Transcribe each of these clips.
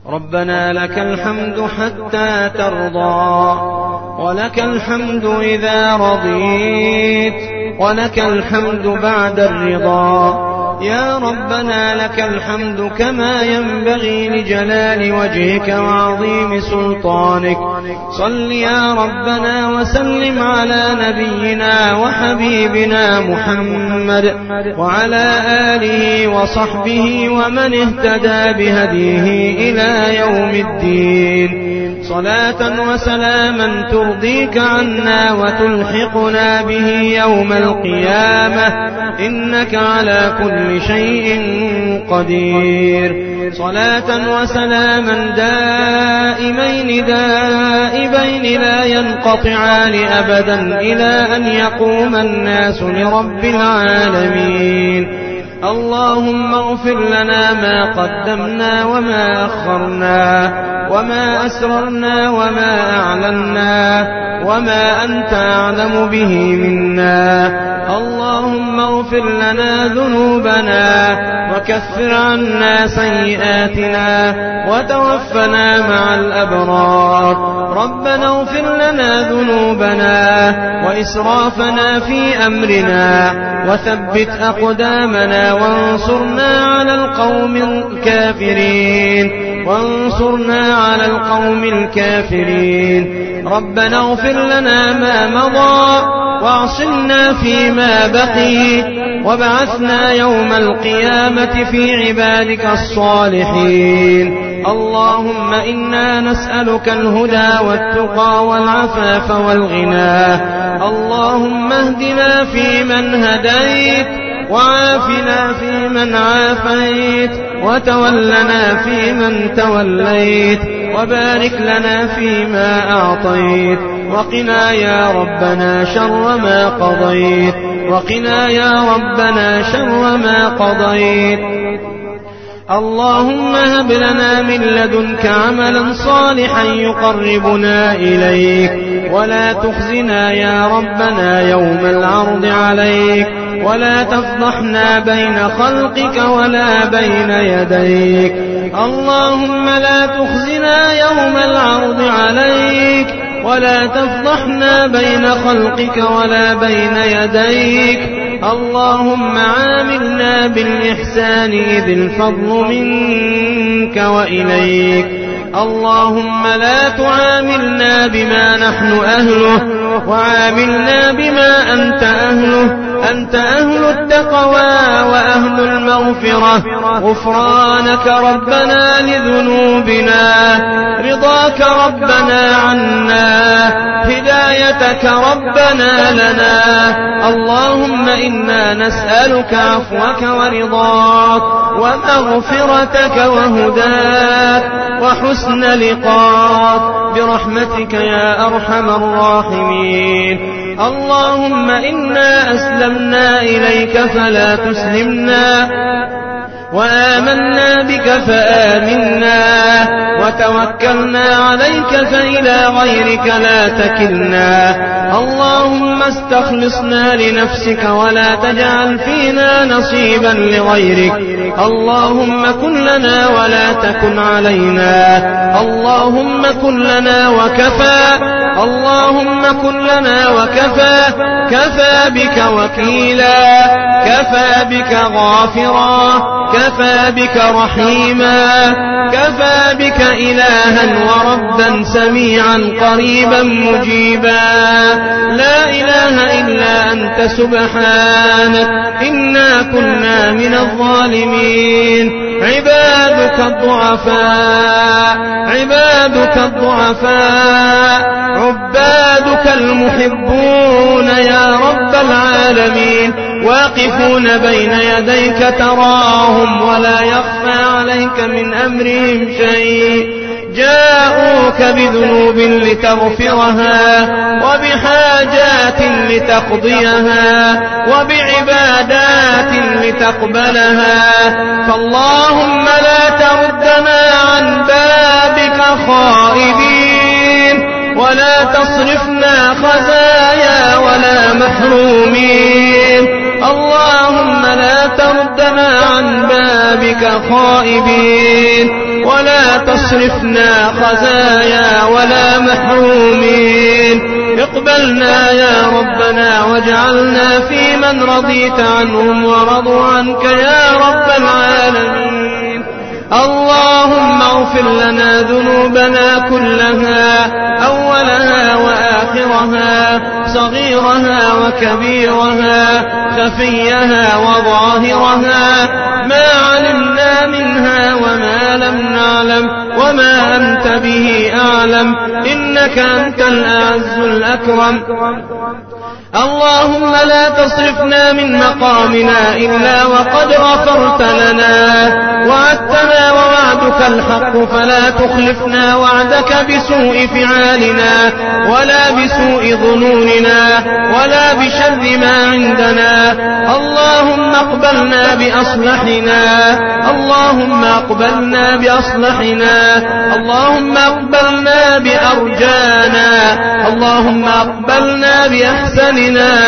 ربنا لك الحمد حتى ترضى، ولك الحمد إذا رضيت، ولك الحمد بعد الرضا. يا ربنا لك الحمد كما ينبغي لجلال وجهك وعظيم سلطانك. صل يا ربنا وسلم على نبينا وحبيبنا محمد وعلى آله وصحبه ومن اهتدى بهديه إلى يوم الدين. صلاة وسلاما ترضيك عنا وتلحقنا به يوم القيامة، إنك على كل شيء قدير. صلاة وسلاما دائمين لا ينقطعان أبدا إلى أن يقوم الناس لرب العالمين. اللهم اغفر لنا ما قدمنا وما أخرنا وما أسررنا وما أعلنا وما أنت أعلم به منا. اللهم اغفر لنا ذنوبنا وكفر عنا سيئاتنا وتوفنا مع الأبرار. ربنا اغفر لنا ذنوبنا وإسرافنا في أمرنا وثبت أقدامنا وانصرنا على القوم الكافرين. ربنا اغفر لنا ما مضى واعصمنا فيما بقي وابعثنا يوم القيامة في عبادك الصالحين. اللهم إنا نسألك الهدى والتقى والعفاف والغنى. اللهم اهدنا فيمن هديت وعافنا فيمن عافيت وتولنا فيمن توليت وبارك لنا فيما أعطيت وقنا يا ربنا شر ما قضيت. اللهم هب لنا من لدنك عملا صالحا يقربنا إليك ولا تخزنا يا ربنا يوم العرض عليك ولا تفضحنا بين خلقك ولا بين يديك. اللهم لا تخزنا يوم العرض عليك ولا تفضحنا بين خلقك ولا بين يديك. اللهم عاملنا بالإحسان إذ الفضل منك وإليك. اللهم لا تعاملنا بما نحن أهله وعاملنا بما أنت أهله. أنت أهل التقوى وأهل المغفرة. غفرانك ربنا لذنوبنا، رضاك ربنا عنا، هدايتك ربنا لنا. اللهم إنا نسألك عفوك ورضاك ومغفرتك وهداك وحسن لقاك برحمتك يا أرحم الراحمين. اللهم إنا أسلمنا إليك فلا تسلمنا وآمنا بك فآمنا وتوكلنا عليك فإلى غيرك لا تكلنا. اللهم استخلصنا لنفسك ولا تجعل فينا نصيبا لغيرك. اللهم كن لنا ولا تكن علينا. اللهم كن لنا وكفى. اللهم كن لنا وكفى. كفى بك وكيلا، كفى بك غافرا، كفى بك رحيما، كفى بك إلها وربا سميعا قريبا مجيبا. لا إله إلا أنت سبحانك إنا كنا من الظالمين. عبادك الضعفاء عبادك المحبون يا رب العالمين واقفون بين يديك تراهم ولا يخفى عليك من أمرهم شيء. جاءوك بذنوب لتغفرها وبحاجات لتقضيها وبعبادات لتقبلها. فاللهم لا تردنا عن بابك خائبين ولا تصرفنا خزايا ولا محرومين. اللهم لا تردنا عن بابك خائبين ولا تصرفنا خزايا ولا محرومين. اقبلنا يا ربنا واجعلنا في من رضيت عنهم ورضوا عنك يا رب العالمين. اللهم اغفر لنا ذنوبنا كلها أولها وآخرها صغيرها وكبيرها خفيها وظاهرها ما علمنا منها وما لم نعلم وما أنت به أعلم إنك أنت الأعز الأكرم. اللهم لا تصرفنا من مقامنا إلا وقد غفرت لنا وعدتنا ووعدك الحق فلا تخلفنا وعدك بسوء فعالنا ولا بسوء ظنوننا ولا بشر ما عندنا. اللهم اقبلنا بأصلحنا اللهم اقبلنا بأصلحنا اللهم اقبلنا بأرجانا اللهم اقبلنا بأحسننا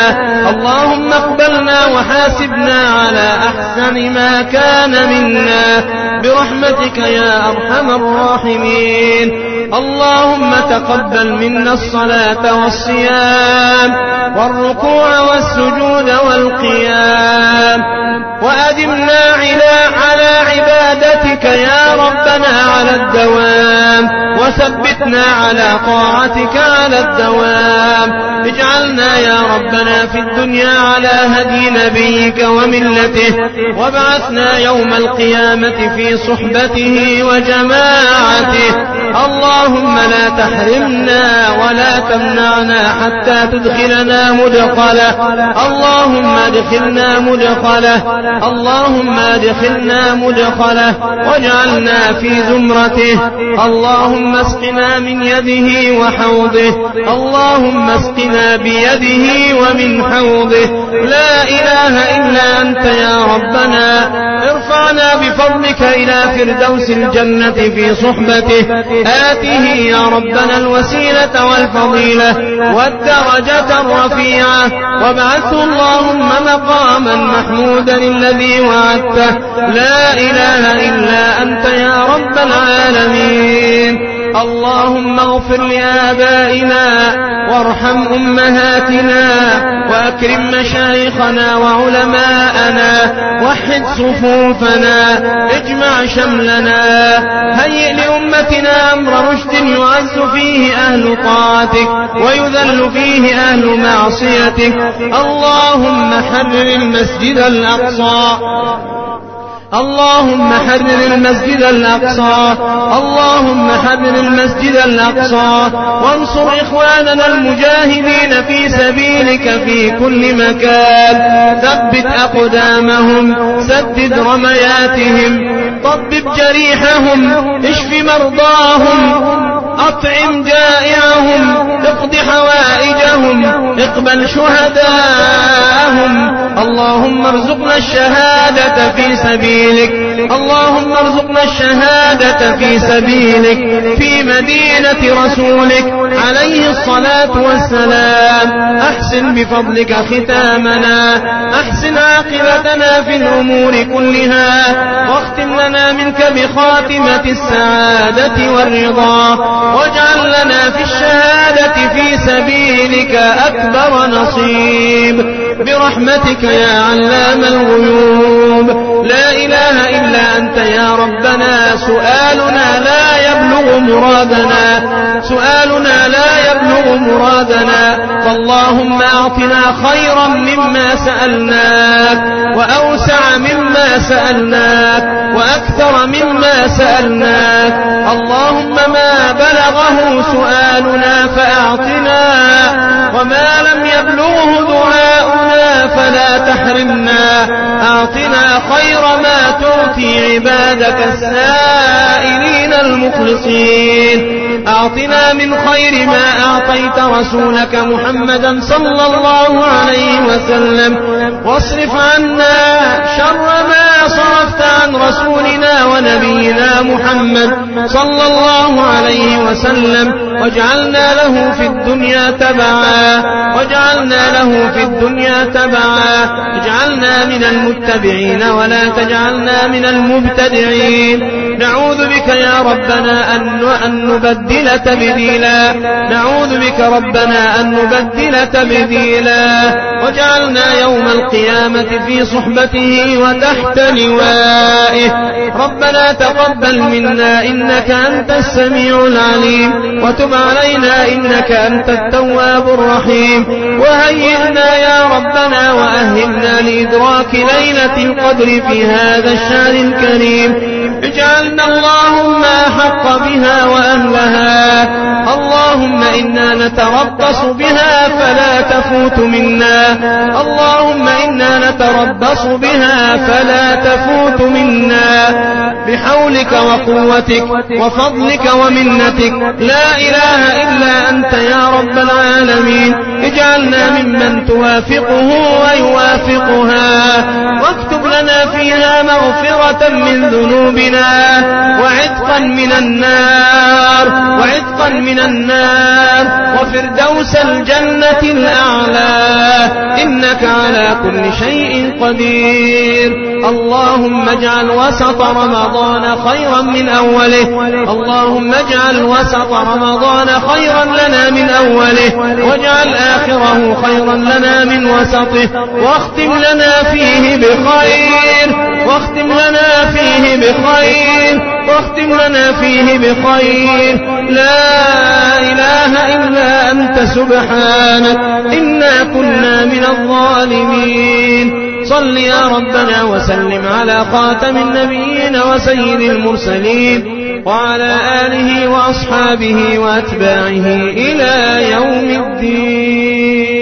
اللهم اقبلنا وحاسبنا على أحسن ما كان منا برحمتك يا أرحم الراحمين. اللهم تقبل منا الصلاة والصيام والركوع والسجود والقيام وأدمنا على عبادتك يا ربنا على الدوام وثبتنا على طاعتك على الدوام. اجعلنا يا ربنا في الدنيا على هدي نبيك وملته وابعثنا يوم القيامة في صحبته وجماعته. اللهم لا تحرمنا ولا تمنعنا حتى تدخلنا مدخله. اللهم ادخلنا مدخله اللهم ادخلنا مدخله واجعلنا في زمرته. اللهم اسقنا من يده وحوضه اللهم اسقنا بيده ومن حوضه. لا إله إلا أنت يا ربنا. ارفعنا بفضلك إلى فردوس الجنة في صحبته. آته يا ربنا الوسيلة والفضيلة والدرجة الرفيعة وابعثه اللهم مقاما محمودا الذي وعدته. لا إله إلا أنت يا رب العالمين. اللهم اغفر لآبائنا وارحم أمهاتنا وأكرم مشايخنا وعلماءنا وحد صفوفنا اجمع شملنا. هيئ لأمتنا أمر رشد يعز فيه أهل طاعتك ويذل فيه أهل معصيتك. اللهم حرر المسجد الأقصى اللهم حرر المسجد الأقصى اللهم حرر المسجد الأقصى وانصر إخواننا المجاهدين في سبيلك في كل مكان. ثبت أقدامهم سدد رمياتهم طبب جريحهم اشف مرضاهم أطعم جائعهم اقض حوائجهم اقبل شهداءهم. اللهم ارزقنا الشهادة في سبيلك اللهم ارزقنا الشهادة في سبيلك في مدينة رسولك عليه الصلاة والسلام. أحسن بفضلك ختامنا أحسن عاقبتنا في الأمور كلها واختم لنا منك بخاتمة السعادة والرضا واجعل لنا في الشهادة في سبيلك أكبر نصيب برحمتك يا علام الغيوب. لا إله إلا أنت يا ربنا. سؤالنا لا يبلغ مرادنا سؤالنا لا يبلغ مرادنا فاللهم أعطنا خيرا مما سألناك وأوسع مما سألناك وأكثر مما سألناك. اللهم ما بلغه سؤالنا فأعطنا وما لم يبلغه دعاؤنا فلا تحرمنا. أعطنا خير ما تعطي عبادك السائلين المخلصين. أعطنا من خير ما أعطيت رسولك محمدا صلى الله عليه وسلم واصرف عنا شر ما صرفت عن رسولنا ونبينا نبينا محمد صلى الله عليه وسلم، واجعلنا له في الدنيا تبعا، اجعلنا من المتبعين ولا تجعلنا من المبتدعين. نعوذ بك يا ربنا أن نبدل تبديلا، واجعلنا يوم القيامة في صحبته وتحت لوائه. ربنا تقبل منا إنك أنت السميع العليم، وتب علينا إنك أنت التواب الرحيم. وهيئنا يا ربنا وأهلنا لإدراك ليلة القدر في هذا الشهر الكريم. اجعلنا اللهم أحق بها وأهلها. اللهم إنا نتربص بها فلا تفوت منا، بحولك وقوتك وفضلك ومنتك، لا إله إلا أنت يا رب العالمين. اجعلنا ممن توافقه ويوافقها، واكتب لنا فيها مغفرة من ذنوبنا وعتقا من النار وفردوس الجنة الأعلى، إنك على كل شيء قدير. اللهم اجعل وسط رمضان خيرا من أوله، لنا من أوله، واجعل آخره خيرا لنا من وسطه، واختم لنا فيه بخير. لا إله إلا أنت سبحانك إنا كنا من الظالمين. صل يا ربنا وسلم على خاتم النبيين وسيد المرسلين وعلى آله وأصحابه وأتباعه إلى يوم الدين.